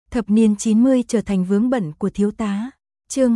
Thập niên 90 trở thành vướng bận của thiếu tá. Chương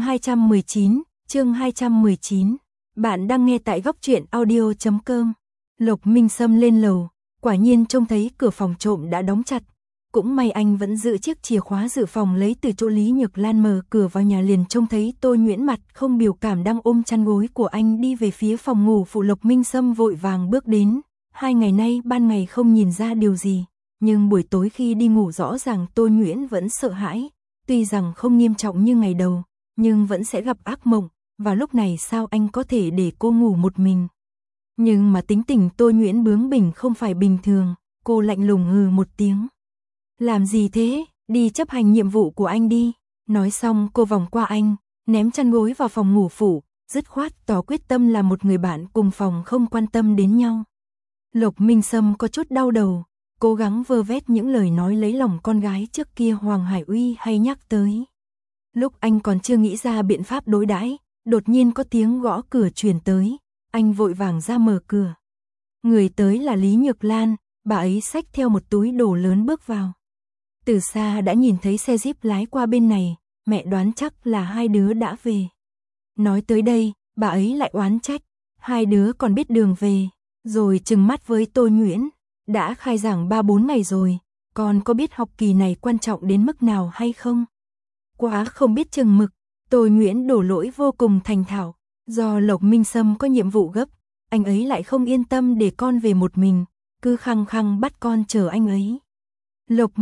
219. Bạn đang nghe tại góc truyện audio.com. Lộc Minh Sâm lên lầu, quả nhiên trông thấy cửa phòng trộm đã đóng chặt. Cũng may anh vẫn giữ chiếc chìa khóa dự phòng lấy từ chỗ Lý Nhược Lan, mở cửa vào nhà liền trông thấy Tô Nhuyễn mặt không biểu cảm đang ôm chăn gối của anh đi về phía phòng ngủ phụ. Lộc Minh Sâm vội vàng bước đến. 2 ngày nay ban ngày không nhìn ra điều gì, nhưng buổi tối khi đi ngủ rõ ràng Tô Nhuyễn vẫn sợ hãi. Tuy rằng không nghiêm trọng như ngày đầu, nhưng vẫn sẽ gặp ác mộng, và lúc này sao anh có thể để cô ngủ một mình. Nhưng mà tính tình Tô Nhuyễn bướng bỉnh không phải bình thường, cô lạnh lùng hừ một tiếng. Làm gì thế, đi chấp hành nhiệm vụ của anh đi. Nói xong cô vòng qua anh, ném chăn gối vào phòng ngủ phụ, dứt khoát tỏ quyết tâm là một người bạn cùng phòng không quan tâm đến nhau. Lộc Minh Sâm có chút đau đầu, cố gắng vơ vét những lời nói lấy lòng con gái trước kia Hoàng Hải Uy hay nhắc tới. Lúc anh còn chưa nghĩ ra biện pháp đối đãi, đột nhiên có tiếng gõ cửa truyền tới, anh vội vàng ra mở cửa. Người tới là Lý Nhược Lan, bà ấy xách theo một túi đồ lớn bước vào. Từ xa đã nhìn thấy xe Jeep lái qua bên này, mẹ đoán chắc là hai đứa đã về. Nói tới đây, bà ấy lại oán trách, hai đứa còn biết đường về, rồi trừng mắt với Tô Nhuyễn. Đã khai giảng 3-4 ngày rồi, con có biết học kỳ này quan trọng đến mức nào hay không? Quá không biết chừng mực. Tô Nhuyễn đổ lỗi vô cùng thành thạo. Do Lộc Minh Sâm có nhiệm vụ gấp, anh ấy lại không yên tâm để con về một mình, cứ khăng khăng bắt con chờ anh ấy. Lộc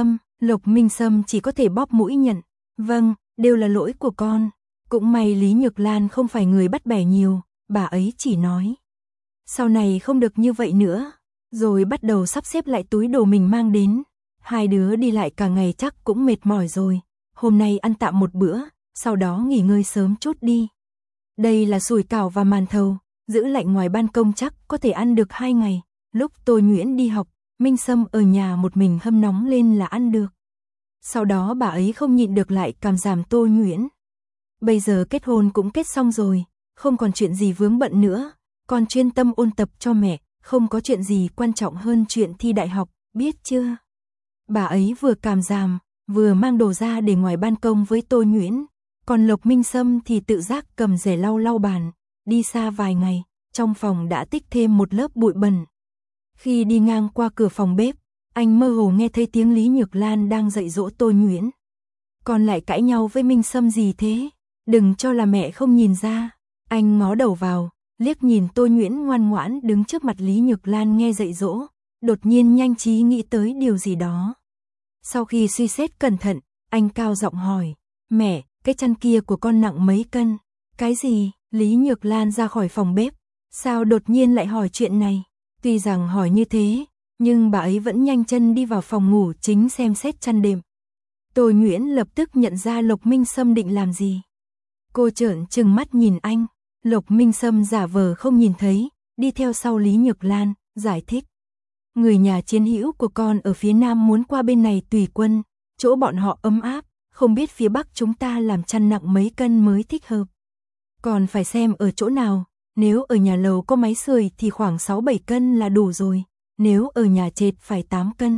Minh Sâm chỉ có thể bóp mũi nhận. Vâng, đều là lỗi của con. Cũng may Lý Nhược Lan không phải người bắt bẻ nhiều, bà ấy chỉ nói. Sau này không được như vậy nữa. Rồi bắt đầu sắp xếp lại túi đồ mình mang đến. Hai đứa đi lại cả ngày chắc cũng mệt mỏi rồi. Hôm nay ăn tạm một bữa, sau đó nghỉ ngơi sớm chút đi. Đây là sủi cảo và màn thầu, giữ lạnh ngoài ban công chắc có thể ăn được 2 ngày. Lúc Tô Nhuyễn đi học, Minh Sâm ở nhà một mình hâm nóng lên là ăn được. Sau đó bà ấy không nhịn được lại cảm giảm Tô Nhuyễn. Bây giờ kết hôn cũng kết xong rồi, không còn chuyện gì vướng bận nữa, còn chuyên tâm ôn tập cho mẹ, không có chuyện gì quan trọng hơn chuyện thi đại học, biết chưa? Bà ấy vừa cảm giảm, vừa mang đồ ra để ngoài ban công với Tô Nhuyễn, còn Lộc Minh Sâm thì tự giác cầm rẻ lau lau bàn. Đi xa vài ngày, trong phòng đã tích thêm một lớp bụi bẩn. Khi đi ngang qua cửa phòng bếp, anh mơ hồ nghe thấy tiếng Lý Nhược Lan đang dạy dỗ Tô Nhuyễn. Con lại cãi nhau với Minh Sâm gì thế? Đừng cho là mẹ không nhìn ra. Anh ngó đầu vào, liếc nhìn Tô Nhuyễn ngoan ngoãn đứng trước mặt Lý Nhược Lan nghe dạy dỗ, đột nhiên nhanh trí nghĩ tới điều gì đó. Sau khi suy xét cẩn thận, anh cao giọng hỏi, mẹ, cái chăn kia của con nặng mấy cân? Cái gì? Lý Nhược Lan ra khỏi phòng bếp, sao đột nhiên lại hỏi chuyện này? Tuy rằng hỏi như thế, nhưng bà ấy vẫn nhanh chân đi vào phòng ngủ chính xem xét chăn đệm. Tô Nhuyễn lập tức nhận ra Lộc Minh Sâm định làm gì. Cô trợn trừng mắt nhìn anh, Lộc Minh Sâm giả vờ không nhìn thấy, đi theo sau Lý Nhược Lan, giải thích. Người nhà chiến hữu của con ở phía Nam muốn qua bên này tùy quân, chỗ bọn họ ấm áp, không biết phía Bắc chúng ta làm chăn nặng mấy cân mới thích hợp. Còn phải xem ở chỗ nào, nếu ở nhà lầu có máy sưởi thì khoảng 6-7 cân là đủ rồi, nếu ở nhà trệt phải 8 cân.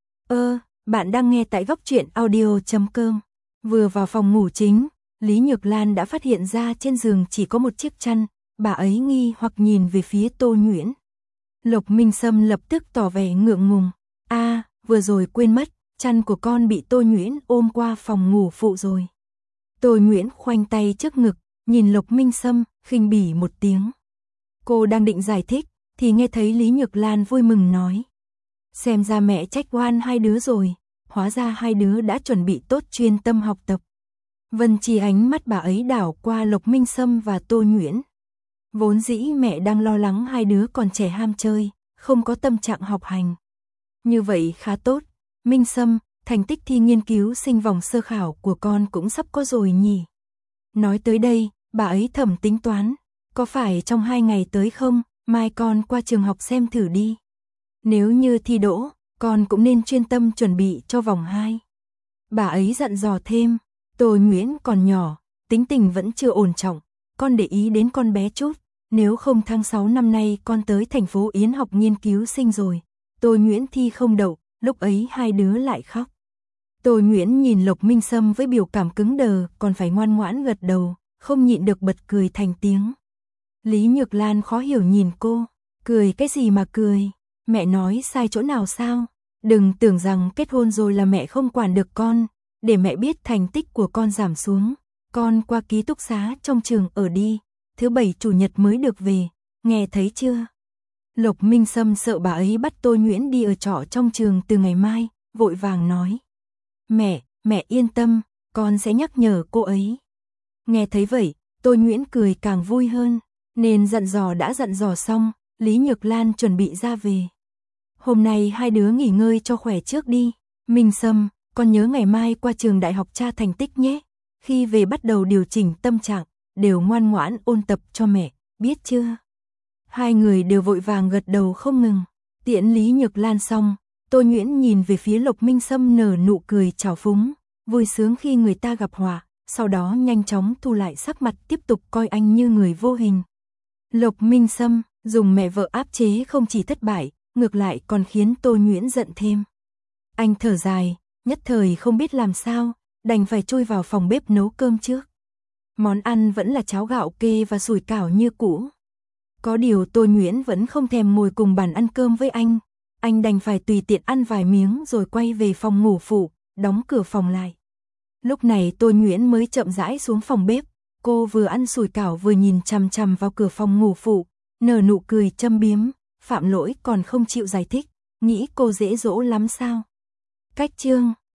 Bạn đang nghe tại góc truyện audio.com. Vừa vào phòng ngủ chính, Lý Nhược Lan đã phát hiện ra trên giường chỉ có một chiếc chăn, bà ấy nghi hoặc nhìn về phía Tô Nhuyễn. Lộc Minh Sâm lập tức tỏ vẻ ngượng ngùng. Vừa rồi quên mất, chăn của con bị Tô Nhuyễn ôm qua phòng ngủ phụ rồi. Tô Nhuyễn khoanh tay trước ngực, nhìn Lộc Minh Sâm, khinh bỉ một tiếng. Cô đang định giải thích, thì nghe thấy Lý Nhược Lan vui mừng nói. Xem ra mẹ trách oan hai đứa rồi, hóa ra hai đứa đã chuẩn bị tốt chuyên tâm học tập. Vân Chi ánh mắt bà ấy đảo qua Lộc Minh Sâm và Tô Nhuyễn. Vốn dĩ mẹ đang lo lắng hai đứa còn trẻ ham chơi, không có tâm trạng học hành. Như vậy khá tốt, Minh Sâm, thành tích thi nghiên cứu sinh vòng sơ khảo của con cũng sắp có rồi nhỉ. Nói tới đây, bà ấy thầm tính toán, có phải trong 2 ngày tới không, mai con qua trường học xem thử đi. Nếu như thi đỗ, con cũng nên chuyên tâm chuẩn bị cho vòng 2. Bà ấy dặn dò thêm, Tô Nhuyễn còn nhỏ, tính tình vẫn chưa ổn trọng, con để ý đến con bé chút, nếu không tháng 6 năm nay con tới thành phố Yến học nghiên cứu sinh rồi. Tô Nhuyễn thi không đậu, lúc ấy hai đứa lại khóc. Tô Nguyễn nhìn Lộc Minh Sâm với biểu cảm cứng đờ, còn phải ngoan ngoãn gật đầu, không nhịn được bật cười thành tiếng. Lý Nhược Lan khó hiểu nhìn cô, cười cái gì mà cười, mẹ nói sai chỗ nào sao? Đừng tưởng rằng kết hôn rồi là mẹ không quản được con, để mẹ biết thành tích của con giảm xuống, con qua ký túc xá trong trường ở đi, thứ bảy chủ nhật mới được về, nghe thấy chưa? Lộc Minh Sâm sợ bà ấy bắt Tô Nguyễn đi ở trọ trong trường từ ngày mai, vội vàng nói. Mẹ yên tâm, con sẽ nhắc nhở cô ấy. Nghe thấy vậy, Tô Nguyễn cười càng vui hơn, nên dặn dò đã dặn dò xong, Lý Nhược Lan chuẩn bị ra về. Hôm nay hai đứa nghỉ ngơi cho khỏe trước đi, Minh Sâm, con nhớ ngày mai qua trường đại học tra thành tích nhé, khi về bắt đầu điều chỉnh tâm trạng, đều ngoan ngoãn ôn tập cho mẹ, biết chưa? Hai người đều vội vàng gật đầu không ngừng, tiễn Lý Nhược Lan xong, Tô Nguyễn nhìn về phía Lộc Minh Sâm nở nụ cười trào phúng, vui sướng khi người ta gặp họa, sau đó nhanh chóng thu lại sắc mặt tiếp tục coi anh như người vô hình. Lộc Minh Sâm dùng mẹ vợ áp chế không chỉ thất bại, ngược lại còn khiến Tô Nguyễn giận thêm. Anh thở dài, nhất thời không biết làm sao, đành phải chui vào phòng bếp nấu cơm trước. Món ăn vẫn là cháo gạo kê và sủi cảo như cũ. Có điều Tô Nguyễn vẫn không thèm ngồi cùng bàn ăn cơm với anh đành phải tùy tiện ăn vài miếng rồi quay về phòng ngủ phụ, đóng cửa phòng lại. Lúc này Tô Nguyễn mới chậm rãi xuống phòng bếp, cô vừa ăn sủi cảo vừa nhìn chằm chằm vào cửa phòng ngủ phụ, nở nụ cười châm biếm, Phạm Lỗi còn không chịu giải thích, nghĩ cô dễ dỗ lắm sao? Cách chương